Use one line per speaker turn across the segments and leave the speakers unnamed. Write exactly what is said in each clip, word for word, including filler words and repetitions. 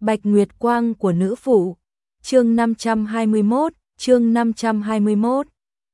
Bạch Nguyệt Quang của nữ phụ. Chương năm trăm hai mươi mốt, chương năm trăm hai mươi mốt.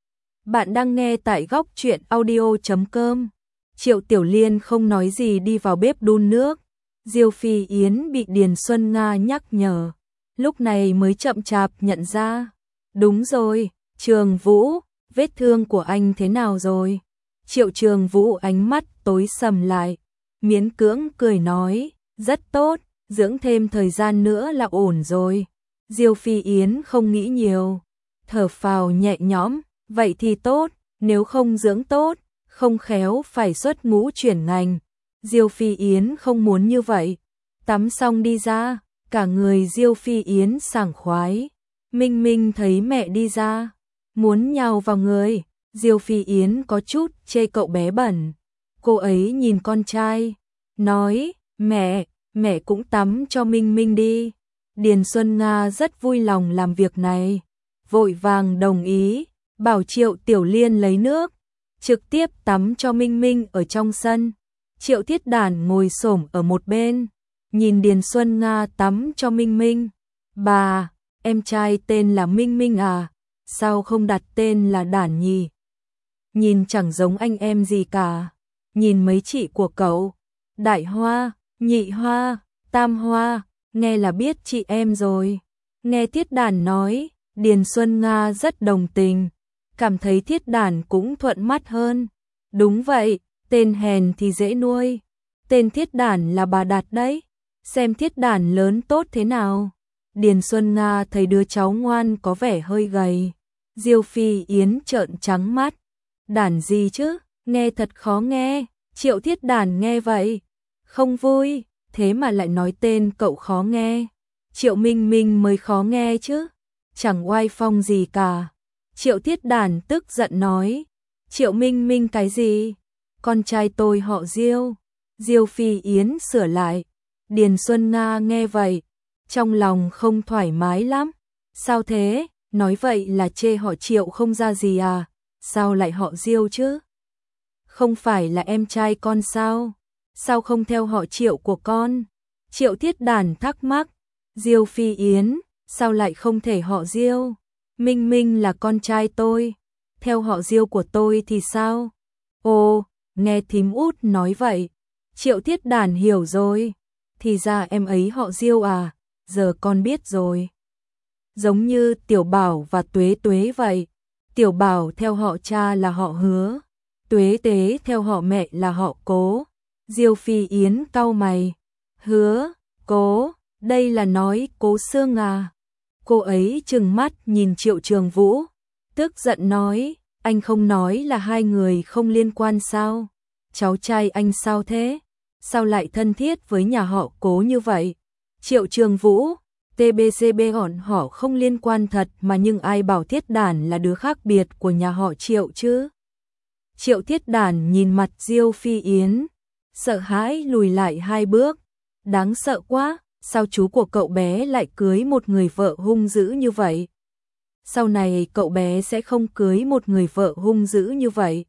Bạn đang nghe tại góc truyện audio chấm com. Triệu Tiểu Liên không nói gì đi vào bếp đun nước. Diêu Phi Yến bị Điền Xuân Nga nhắc nhở, lúc này mới chậm chạp nhận ra. Đúng rồi, Trường Vũ, vết thương của anh thế nào rồi? Triệu Trường Vũ ánh mắt tối sầm lại, miễn cưỡng cười nói, rất tốt, dưỡng thêm thời gian nữa là ổn rồi. Diêu Phi Yến không nghĩ nhiều, thở phào nhẹ nhõm, vậy thì tốt, nếu không dưỡng tốt, không khéo phải xuất ngũ chuyển ngành. Diêu Phi Yến không muốn như vậy. Tắm xong đi ra, cả người Diêu Phi Yến sảng khoái. Minh Minh thấy mẹ đi ra, muốn nhào vào người. Diêu Phi Yến có chút chê cậu bé bẩn. Cô ấy nhìn con trai, nói, mẹ, mẹ cũng tắm cho Minh Minh đi. Điền Xuân Nga rất vui lòng làm việc này, vội vàng đồng ý, bảo Triệu Tiểu Liên lấy nước, trực tiếp tắm cho Minh Minh ở trong sân. Triệu Thiết Đản ngồi xổm ở một bên, nhìn Điền Xuân Nga tắm cho Minh Minh. Bà, em trai tên là Minh Minh à, sao không đặt tên là Đản nhỉ? Nhìn chẳng giống anh em gì cả. Nhìn mấy chị của cậu, Đại Hoa, Nhị Hoa, Tam Hoa, nghe là biết chị em rồi. Nghe Thiết Đản nói, Điền Xuân Nga rất đồng tình, cảm thấy Thiết Đản cũng thuận mắt hơn. Đúng vậy, tên hèn thì dễ nuôi. Tên Thiết Đản là bà đặt đấy, xem Thiết Đản lớn tốt thế nào. Điền Xuân Nga thấy đứa cháu ngoan có vẻ hơi gầy. Diêu Phi Yến trợn trắng mắt. Đản gì chứ, nghe thật khó nghe. Triệu Thiết Đản nghe vậy, không vui, thế mà lại nói tên cậu khó nghe. Triệu Minh Minh mới khó nghe chứ, chẳng oai phong gì cả. Triệu Thiết Đản tức giận nói, Triệu Minh Minh cái gì? Con trai tôi họ Diêu. Diêu Phi Yến sửa lại. Điền Xuân Nga nghe vậy, trong lòng không thoải mái lắm. Sao thế, nói vậy là chê họ Triệu không ra gì à? Sao lại họ Diêu chứ? Không phải là em trai con sao? Sao không theo họ Triệu của con? Triệu Thiết Đản thắc mắc. Diêu Phi Yến, sao lại không thể họ Diêu? Minh Minh là con trai tôi, theo họ Diêu của tôi thì sao? Ồ, nghe thím út nói vậy. Triệu Thiết Đản hiểu rồi. Thì ra em ấy họ Diêu à, giờ con biết rồi. Giống như Tiểu Bảo và Tuế Tuế vậy. Tiểu Bảo theo họ cha là họ Hứa, Tuế Tuế theo họ mẹ là họ Cố. Diêu Phi Yến cau mày. Hứa, Cố, đây là nói Cố Xương à? Cô ấy trừng mắt nhìn Triệu Trường Vũ, tức giận nói, anh không nói là hai người không liên quan sao? Cháu trai anh sao thế? Sao lại thân thiết với nhà họ Cố như vậy? Triệu Trường Vũ, tê bê xê bê hòn họ không liên quan thật mà, nhưng ai bảo Thiết Đản là đứa khác biệt của nhà họ Triệu chứ? Triệu Thiết Đản nhìn mặt Diêu Phi Yến, sợ hãi lùi lại hai bước. Đáng sợ quá, sao chú của cậu bé lại cưới một người vợ hung dữ như vậy? Sau này cậu bé sẽ không cưới một người vợ hung dữ như vậy.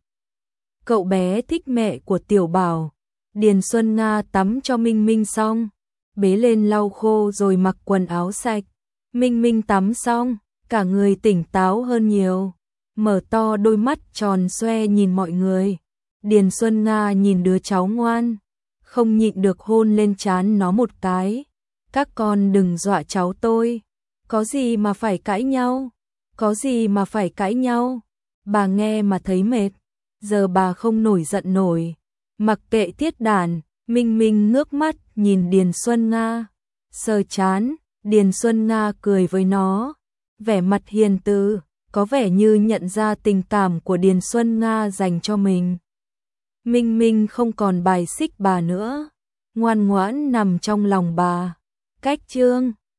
Cậu bé thích mẹ của Tiểu Bảo. Điền Xuân Nga tắm cho Minh Minh xong, bế lên lau khô rồi mặc quần áo sạch. Minh Minh tắm xong, cả người tỉnh táo hơn nhiều, mở to đôi mắt tròn xoe nhìn mọi người. Điền Xuân Nga nhìn đứa cháu ngoan, không nhịn được hôn lên trán nó một cái. Các con đừng dọa cháu tôi, có gì mà phải cãi nhau, có gì mà phải cãi nhau. Bà nghe mà thấy mệt, giờ bà không nổi giận nổi. Mặc kệ Thiết Đản, Minh Minh ngước mắt nhìn Điền Xuân Nga, sờ trán. Điền Xuân Nga cười với nó, vẻ mặt hiền từ, có vẻ như nhận ra tình cảm của Điền Xuân Nga dành cho mình. Minh Minh không còn bài xích bà nữa, ngoan ngoãn nằm trong lòng bà. Cách chương